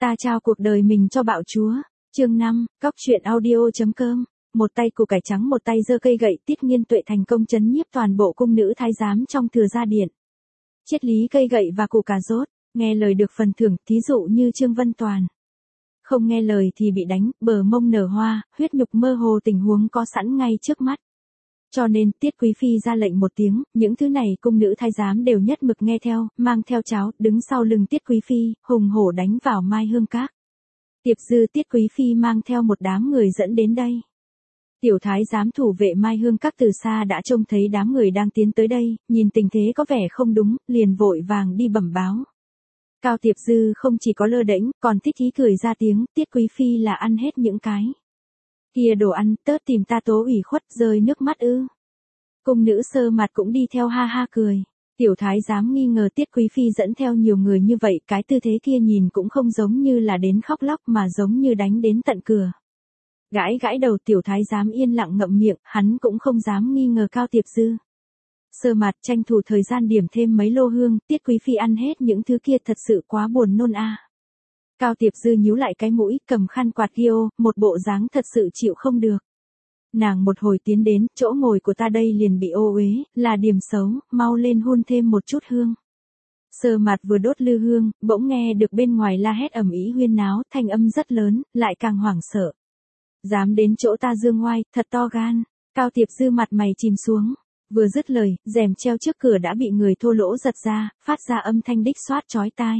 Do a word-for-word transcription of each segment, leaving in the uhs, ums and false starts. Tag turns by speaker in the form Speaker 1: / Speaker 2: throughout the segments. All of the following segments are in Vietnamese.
Speaker 1: Ta trao cuộc đời mình cho bạo chúa. Chương năm, Cóc truyện audio.com. Một tay củ cải trắng một tay giơ cây gậy, Tiết Nghiên Tuệ thành công trấn nhiếp toàn bộ cung nữ thái giám trong Thừa Gia Điện. Triết lý cây gậy và củ cà rốt, nghe lời được phần thưởng, thí dụ như Trương Vân Toàn. Không nghe lời thì bị đánh, bờ mông nở hoa, huyết nhục mơ hồ, tình huống có sẵn ngay trước mắt. Cho nên Tiết Quý Phi ra lệnh một tiếng, những thứ này cung nữ thái giám đều nhất mực nghe theo, mang theo cháo, đứng sau lưng Tiết Quý Phi, hùng hổ đánh vào Mai Hương Các. Tiệp Dư Tiết Quý Phi mang theo một đám người dẫn đến đây. Tiểu thái giám thủ vệ Mai Hương Các từ xa đã trông thấy đám người đang tiến tới đây, nhìn tình thế có vẻ không đúng, liền vội vàng đi bẩm báo. Cao Tiệp Dư không chỉ có lơ đễnh, còn thích ý cười ra tiếng, Tiết Quý Phi là ăn hết những cái kia đồ ăn, tớt tìm ta tố ủy khuất, rơi nước mắt ư. Cung nữ Sơ Mặt cũng đi theo ha ha cười. Tiểu thái giám nghi ngờ Tiết Quý Phi dẫn theo nhiều người như vậy, cái tư thế kia nhìn cũng không giống như là đến khóc lóc mà giống như đánh đến tận cửa. Gãi gãi đầu, tiểu thái giám yên lặng ngậm miệng, hắn cũng không dám nghi ngờ Cao Tiệp Dư. Sơ Mặt tranh thủ thời gian điểm thêm mấy lô hương, Tiết Quý Phi ăn hết những thứ kia thật sự quá buồn nôn a. À. Cao Tiệp Dư nhíu lại cái mũi, cầm khăn quạt kia, một bộ dáng thật sự chịu không được. Nàng một hồi tiến đến, chỗ ngồi của ta đây liền bị ô uế, là điểm xấu, mau lên hun thêm một chút hương. Sơ Mặt vừa đốt lư hương, bỗng nghe được bên ngoài la hét ầm ĩ huyên náo, thanh âm rất lớn, lại càng hoảng sợ. Dám đến chỗ ta dương ngoai, thật to gan. Cao Tiệp Dư mặt mày chìm xuống. Vừa dứt lời, rèm treo trước cửa đã bị người thô lỗ giật ra, phát ra âm thanh đích xoát chói tai.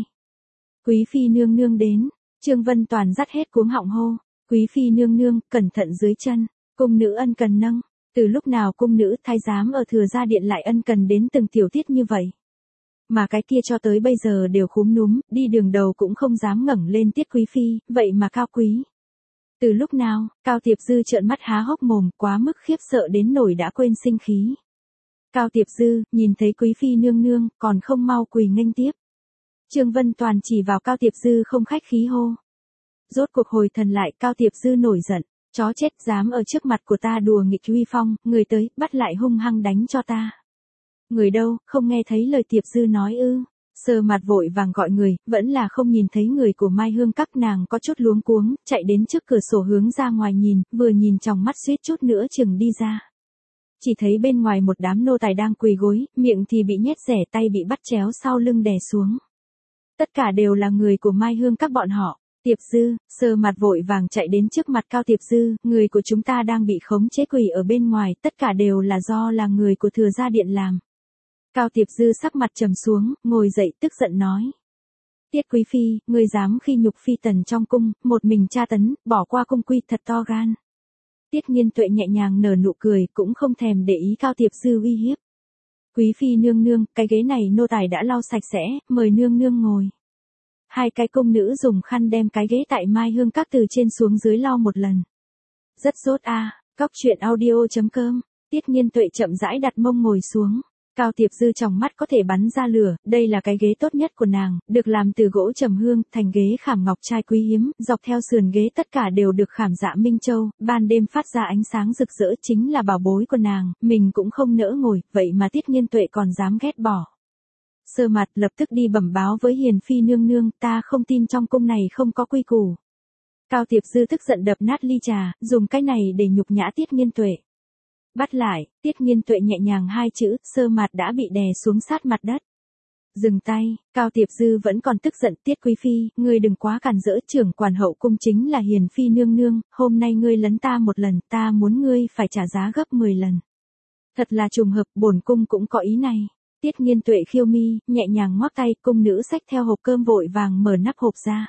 Speaker 1: Quý Phi nương nương đến. Trương Vân Toàn dắt hết cuống họng hô. Quý Phi nương nương, cẩn thận dưới chân. Cung nữ ân cần nâng. Từ lúc nào cung nữ thái giám ở Thừa Gia Điện lại ân cần đến từng tiểu tiết như vậy? Mà cái kia cho tới bây giờ đều khúm núm, đi đường đầu cũng không dám ngẩng lên Tiết Quý Phi, vậy mà cao quý. Từ lúc nào, Cao Tiệp Dư trợn mắt há hốc mồm, quá mức khiếp sợ đến nỗi đã quên sinh khí. Cao Tiệp Dư, nhìn thấy Quý Phi nương nương, còn không mau quỳ nghênh tiếp. Trương Vân Toàn chỉ vào Cao Tiệp Dư không khách khí hô. Rốt cuộc hồi thần lại, Cao Tiệp Dư nổi giận. Chó chết dám ở trước mặt của ta đùa nghịch uy phong, người tới, bắt lại hung hăng đánh cho ta. Người đâu, không nghe thấy lời Tiệp Dư nói ư. Sơ Mặt vội vàng gọi người, vẫn là không nhìn thấy người của Mai Hương Các, nàng có chút luống cuống, chạy đến trước cửa sổ hướng ra ngoài nhìn, vừa nhìn trong mắt suýt chút nữa chừng đi ra. Chỉ thấy bên ngoài một đám nô tài đang quỳ gối, miệng thì bị nhét rẻ, tay bị bắt chéo sau lưng đè xuống. Tất cả đều là người của Mai Hương Các bọn họ. Tiệp Dư, Sơ Mặt vội vàng chạy đến trước mặt Cao Tiệp Dư, người của chúng ta đang bị khống chế quỳ ở bên ngoài, tất cả đều là do là người của Thừa Gia Điện làm. Cao Tiệp Dư sắc mặt trầm xuống, ngồi dậy tức giận nói. Tiết Quý Phi, ngươi dám khi nhục phi tần trong cung, một mình tra tấn, bỏ qua cung quy, thật to gan. Tiết Nghiên Tuệ nhẹ nhàng nở nụ cười, cũng không thèm để ý Cao Tiệp Dư uy hiếp. Quý Phi nương nương, cái ghế này nô tài đã lau sạch sẽ, mời nương nương ngồi. Hai cái cung nữ dùng khăn đem cái ghế tại Mai Hương Các từ trên xuống dưới lau một lần. Rất sốt a. À. Cóc truyện audio.com. Tiết Nghiên Tuệ chậm rãi đặt mông ngồi xuống. Cao Tiệp Dư trong mắt có thể bắn ra lửa, đây là cái ghế tốt nhất của nàng, được làm từ gỗ trầm hương, thành ghế khảm ngọc trai quý hiếm, dọc theo sườn ghế tất cả đều được khảm dạ minh châu, ban đêm phát ra ánh sáng rực rỡ, chính là bảo bối của nàng, mình cũng không nỡ ngồi, vậy mà Tiết Nghiên Tuệ còn dám ghét bỏ. Sơ Mặt lập tức đi bẩm báo với Hiền Phi nương nương, ta không tin trong cung này không có quy củ. Cao Tiệp Dư tức giận đập nát ly trà, dùng cái này để nhục nhã Tiết Nghiên Tuệ. Bắt lại, Tiết Nghiên Tuệ nhẹ nhàng hai chữ, Sơ Mặt đã bị đè xuống sát mặt đất. Dừng tay, Cao Tiệp Dư vẫn còn tức giận, Tiết Quý Phi, ngươi đừng quá càn rỡ, trưởng quản hậu cung chính là Hiền Phi nương nương, hôm nay ngươi lấn ta một lần, ta muốn ngươi phải trả giá gấp mười lần. Thật là trùng hợp, bổn cung cũng có ý này. Tiết Nghiên Tuệ khiêu mi, nhẹ nhàng ngoắc tay, cung nữ xách theo hộp cơm vội vàng mở nắp hộp ra.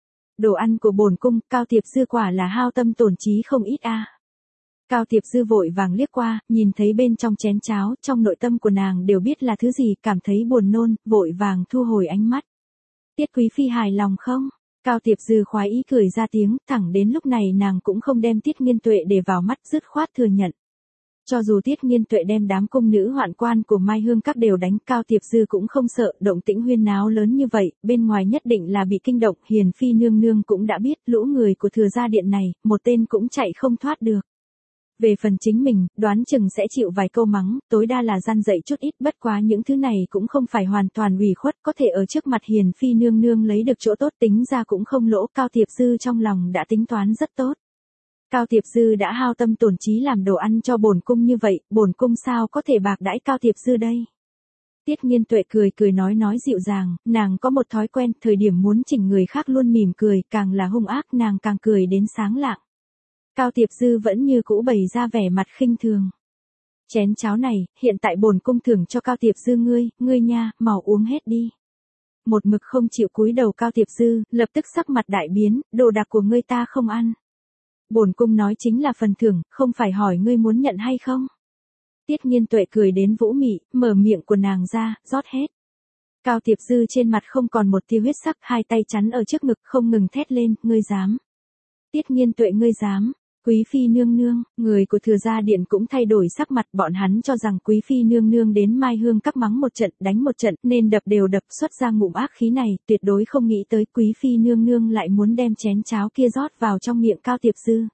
Speaker 1: Đồ ăn của bổn cung, Cao Tiệp Dư quả là hao tâm tổn trí không ít a. À. Cao Tiệp Dư vội vàng liếc qua, nhìn thấy bên trong chén cháo, trong nội tâm của nàng đều biết là thứ gì, cảm thấy buồn nôn, vội vàng thu hồi ánh mắt. Tiết Quý Phi hài lòng không? Cao Tiệp Dư khoái ý cười ra tiếng, thẳng đến lúc này nàng cũng không đem Tiết Nghiên Tuệ để vào mắt, dứt khoát thừa nhận. Cho dù Tiết Nghiên Tuệ đem đám cung nữ hoạn quan của Mai Hương Các đều đánh, Cao Tiệp Dư cũng không sợ, động tĩnh huyên náo lớn như vậy, bên ngoài nhất định là bị kinh động, Hiền Phi nương nương cũng đã biết, lũ người của Thừa Gia Điện này, một tên cũng chạy không thoát được. Về phần chính mình, đoán chừng sẽ chịu vài câu mắng, tối đa là gian dạy chút ít, bất quá những thứ này cũng không phải hoàn toàn ủy khuất, có thể ở trước mặt Hiền Phi nương nương lấy được chỗ tốt, tính ra cũng không lỗ. Cao Tiệp Dư trong lòng đã tính toán rất tốt. Cao Tiệp Dư đã hao tâm tổn trí làm đồ ăn cho bổn cung như vậy, bổn cung sao có thể bạc đãi Cao Tiệp Dư đây? Tiết Nghiên Tuệ cười cười nói nói dịu dàng, nàng có một thói quen, thời điểm muốn chỉnh người khác luôn mỉm cười, càng là hung ác nàng càng cười đến sáng lạng. Cao Tiệp Dư vẫn như cũ bày ra vẻ mặt khinh thường. Chén cháo này, hiện tại bổn cung thưởng cho Cao Tiệp Dư ngươi, ngươi nha, mau uống hết đi. Một mực không chịu cúi đầu Cao Tiệp Dư, lập tức sắc mặt đại biến, đồ đạc của ngươi ta không ăn. Bổn cung nói chính là phần thưởng, không phải hỏi ngươi muốn nhận hay không. Tiết Nghiên Tuệ cười đến vũ mị, mở miệng của nàng ra, rót hết. Cao Tiệp Dư trên mặt không còn một tia huyết sắc, hai tay chắn ở trước ngực không ngừng thét lên, ngươi dám. Tiết Nghiên Tuệ ngươi dám. Quý phi nương nương, người của Thừa Gia Điện cũng thay đổi sắc mặt, bọn hắn cho rằng Quý phi nương nương đến Mai Hương các mắng một trận, đánh một trận, nên đập đều đập xuất ra ngụm ác khí này, tuyệt đối không nghĩ tới Quý phi nương nương lại muốn đem chén cháo kia rót vào trong miệng Cao Tiệp Dư.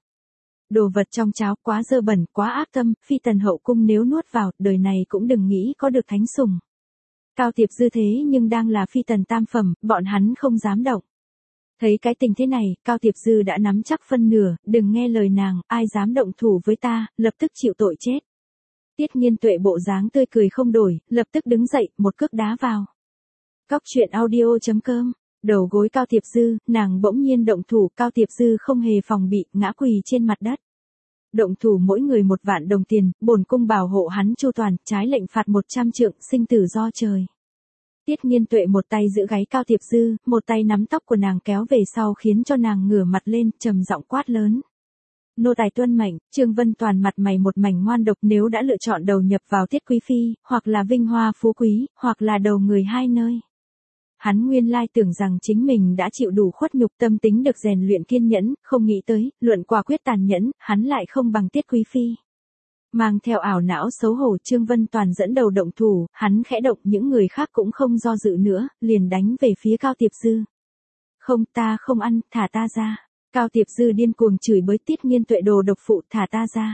Speaker 1: Đồ vật trong cháo quá dơ bẩn, quá ác tâm, phi tần hậu cung nếu nuốt vào, đời này cũng đừng nghĩ có được thánh sủng. Cao Tiệp Dư thế nhưng đang là phi tần tam phẩm, bọn hắn không dám động. Thấy cái tình thế này, Cao Tiệp Dư đã nắm chắc phân nửa, đừng nghe lời nàng, ai dám động thủ với ta, lập tức chịu tội chết. Tiết Nghiên Tuệ bộ dáng tươi cười không đổi, lập tức đứng dậy, một cước đá vào. Cóc truyện audio chấm com, đầu gối Cao Tiệp Dư, nàng bỗng nhiên động thủ, Cao Tiệp Dư không hề phòng bị, ngã quỳ trên mặt đất. Động thủ mỗi người một vạn đồng tiền, bổn cung bảo hộ hắn chu toàn, trái lệnh phạt một trăm trượng, sinh tử do trời. Tiết Nghiên Tuệ một tay giữ gáy Cao Tiệp Dư, một tay nắm tóc của nàng kéo về sau khiến cho nàng ngửa mặt lên, trầm giọng quát lớn. Nô tài tuân mệnh. Trương Vân Toàn mặt mày một mảnh ngoan độc, nếu đã lựa chọn đầu nhập vào Tiết Quý Phi, hoặc là vinh hoa phú quý, hoặc là đầu người hai nơi. Hắn nguyên lai tưởng rằng chính mình đã chịu đủ khuất nhục, tâm tính được rèn luyện kiên nhẫn, không nghĩ tới, luận quả quyết tàn nhẫn, hắn lại không bằng Tiết Quý Phi. Mang theo ảo não xấu hổ, Trương Vân Toàn dẫn đầu động thủ, hắn khẽ động, những người khác cũng không do dự nữa, liền đánh về phía Cao Tiệp Dư. Không, ta không ăn, thả ta ra. Cao Tiệp Dư điên cuồng chửi bới Tiết Nghiên Tuệ đồ độc phụ, thả ta ra.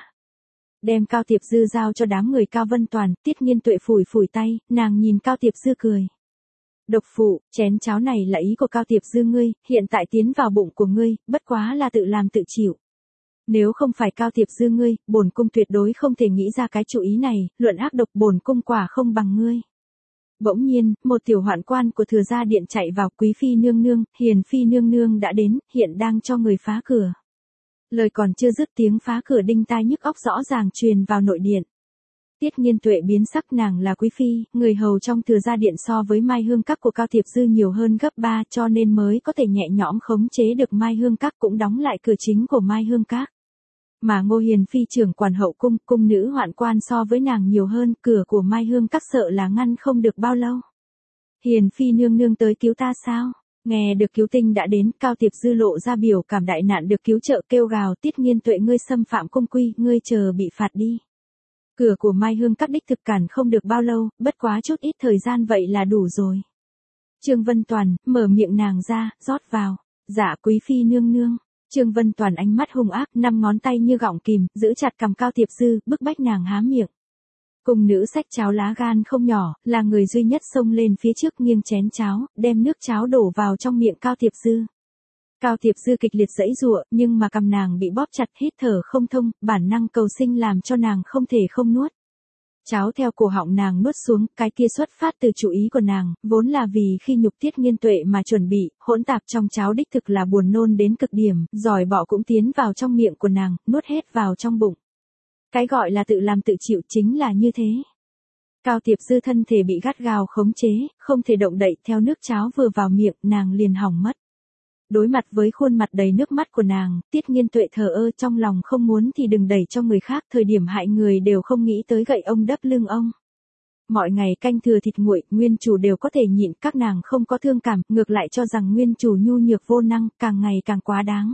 Speaker 1: Đem Cao Tiệp Dư giao cho đám người Cao Vân Toàn, Tiết Nghiên Tuệ phủi phủi tay, nàng nhìn Cao Tiệp Dư cười. Độc phụ, chén cháo này là ý của Cao Tiệp Dư ngươi, hiện tại tiến vào bụng của ngươi, bất quá là tự làm tự chịu. Nếu không phải Cao Tiệp Dư ngươi, bổn cung tuyệt đối không thể nghĩ ra cái chủ ý này, luận ác độc bổn cung quả không bằng ngươi. Bỗng nhiên, một tiểu hoạn quan của Thừa Gia Điện chạy vào, Quý phi nương nương, Hiền phi nương nương đã đến, hiện đang cho người phá cửa. Lời còn chưa dứt, tiếng phá cửa đinh tai nhức óc rõ ràng truyền vào nội điện. Tiết Nghiên Tuệ biến sắc, nàng là Quý phi, người hầu trong Thừa Gia Điện so với Mai Hương Các của Cao Tiệp Dư nhiều hơn gấp ba, cho nên mới có thể nhẹ nhõm khống chế được Mai Hương Các, cũng đóng lại cửa chính của Mai Hương Các. Mà Ngô Hiền phi trưởng quản hậu cung, cung nữ hoạn quan so với nàng nhiều hơn, cửa của Mai Hương Các sợ là ngăn không được bao lâu. Hiền phi nương nương tới cứu ta sao? Nghe được cứu tinh đã đến, Cao Tiệp Dư lộ ra biểu cảm đại nạn được cứu trợ, kêu gào, Tiết Nghiên Tuệ ngươi xâm phạm cung quy, ngươi chờ bị phạt đi. Cửa của Mai Hương Các đích thực cản không được bao lâu, bất quá chút ít thời gian vậy là đủ rồi. Trương Vân Toàn, mở miệng nàng ra, rót vào. Dạ Quý phi nương nương. Trương Vân Toàn ánh mắt hung ác, năm ngón tay như gọng kìm, giữ chặt cằm Cao Tiệp Dư, bức bách nàng há miệng. Cung nữ xách cháo lá gan không nhỏ, là người duy nhất xông lên phía trước nghiêng chén cháo, đem nước cháo đổ vào trong miệng Cao Tiệp Dư. Cao Tiệp Dư kịch liệt giãy giụa, nhưng mà cằm nàng bị bóp chặt, hít thở không thông, bản năng cầu sinh làm cho nàng không thể không nuốt. Cháo theo cổ họng nàng nuốt xuống, cái kia xuất phát từ chủ ý của nàng, vốn là vì khi nhục Tiết Nghiên Tuệ mà chuẩn bị, hỗn tạp trong cháo đích thực là buồn nôn đến cực điểm, giỏi bỏ cũng tiến vào trong miệng của nàng, nuốt hết vào trong bụng. Cái gọi là tự làm tự chịu chính là như thế. Cao Tiệp Dư thân thể bị gắt gao khống chế, không thể động đậy, theo nước cháo vừa vào miệng, nàng liền hỏng mất. Đối mặt với khuôn mặt đầy nước mắt của nàng, Tiết Nghiên Tuệ thờ ơ, trong lòng không muốn thì đừng đẩy cho người khác, thời điểm hại người đều không nghĩ tới gậy ông đắp lưng ông. Mọi ngày canh thừa thịt nguội, nguyên chủ đều có thể nhịn, các nàng không có thương cảm, ngược lại cho rằng nguyên chủ nhu nhược vô năng, càng ngày càng quá đáng.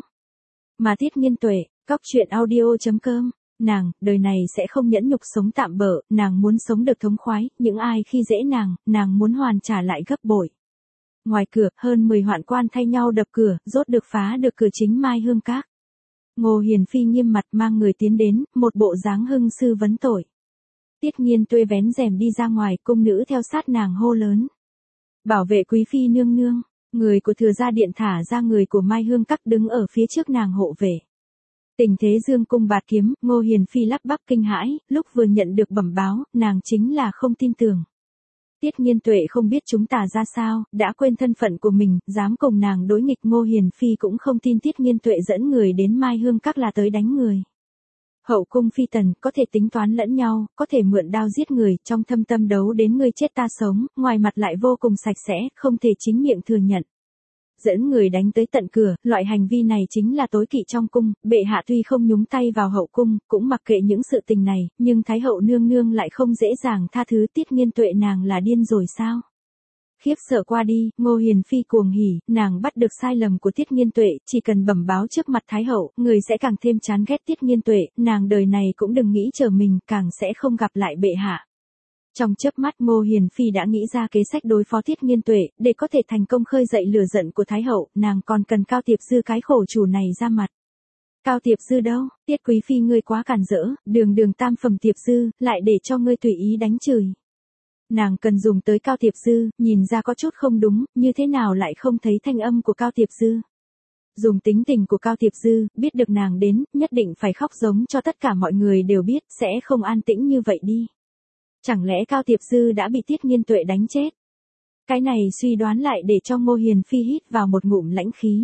Speaker 1: Mà Tiết Nghiên Tuệ, cóc truyện audio chấm com, nàng, đời này sẽ không nhẫn nhục sống tạm bợ, nàng muốn sống được thống khoái, những ai khi dễ nàng, nàng muốn hoàn trả lại gấp bội. Ngoài cửa, hơn mười hoạn quan thay nhau đập cửa, rốt được phá được cửa chính Mai Hương Các. Ngô Hiền Phi nghiêm mặt mang người tiến đến, một bộ dáng hưng sư vấn tội. Tiết Nhiên Tuệ vén rèm đi ra ngoài, cung nữ theo sát nàng hô lớn. Bảo vệ quý phi nương nương, người của Thừa Gia Điện thả ra người của Mai Hương Các đứng ở phía trước nàng hộ vệ. Tình thế dương cung bạt kiếm, Ngô Hiền Phi lắp bắp kinh hãi, lúc vừa nhận được bẩm báo, nàng chính là không tin tưởng. Tiết Nhiên Tuệ không biết chúng ta ra sao, đã quên thân phận của mình, dám cùng nàng đối nghịch. Ngô Hiền Phi cũng không tin Tiết Nhiên Tuệ dẫn người đến Mai Hương Các là tới đánh người. Hậu cung phi tần, có thể tính toán lẫn nhau, có thể mượn đao giết người, trong thâm tâm đấu đến ngươi chết ta sống, ngoài mặt lại vô cùng sạch sẽ, không thể chính miệng thừa nhận. Dẫn người đánh tới tận cửa, loại hành vi này chính là tối kỵ trong cung, bệ hạ tuy không nhúng tay vào hậu cung, cũng mặc kệ những sự tình này, nhưng Thái hậu nương nương lại không dễ dàng tha thứ. Tiết Nhiên Tuệ nàng là điên rồi sao? Khiếp sợ qua đi, Ngô Hiền Phi cuồng hỉ, nàng bắt được sai lầm của Tiết Nhiên Tuệ, chỉ cần bẩm báo trước mặt Thái hậu, người sẽ càng thêm chán ghét Tiết Nhiên Tuệ, nàng đời này cũng đừng nghĩ chờ mình, càng sẽ không gặp lại bệ hạ. Trong chớp mắt Ngô Hiền Phi đã nghĩ ra kế sách đối phó Tiết Nhiên Tuệ, để có thể thành công khơi dậy lửa giận của Thái hậu, nàng còn cần Cao Tiệp Dư cái khổ chủ này ra mặt. Cao Tiệp Dư đâu? Tiết quý phi ngươi quá cản rỡ, đường đường tam phẩm Tiệp Dư, lại để cho ngươi tùy ý đánh chửi. Nàng cần dùng tới Cao Tiệp Dư, nhìn ra có chút không đúng, như thế nào lại không thấy thanh âm của Cao Tiệp Dư. Dùng tính tình của Cao Tiệp Dư, biết được nàng đến, nhất định phải khóc giống cho tất cả mọi người đều biết, sẽ không an tĩnh như vậy đi. Chẳng lẽ Cao Tiệp Dư đã bị Tiết Nhiên Tuệ đánh chết? Cái này suy đoán lại để cho Ngô Hiền Phi hít vào một ngụm lãnh khí.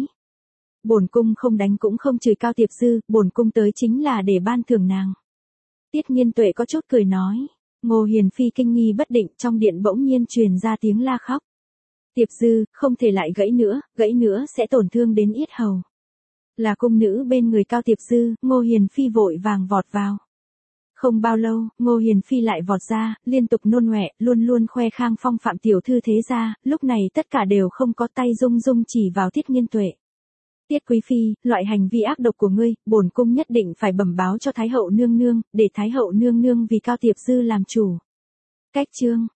Speaker 1: Bổn cung không đánh cũng không chửi Cao Tiệp Dư, bổn cung tới chính là để ban thưởng nàng. Tiết Nhiên Tuệ có chút cười nói. Ngô Hiền Phi kinh nghi bất định, trong điện bỗng nhiên truyền ra tiếng la khóc. Tiệp Dư, không thể lại gãy nữa, gãy nữa sẽ tổn thương đến yết hầu. Là cung nữ bên người Cao Tiệp Dư, Ngô Hiền Phi vội vàng vọt vào. Không bao lâu, Ngô Hiền Phi lại vọt ra, liên tục nôn ọe, luôn luôn khoe khang phong phạm tiểu thư thế gia, lúc này tất cả đều không có tay dung dung chỉ vào Tiết Nhiên Tuệ. Tiết quý phi, loại hành vi ác độc của ngươi, bổn cung nhất định phải bẩm báo cho Thái hậu nương nương, để Thái hậu nương nương vì Cao Tiệp Dư làm chủ. Cách chương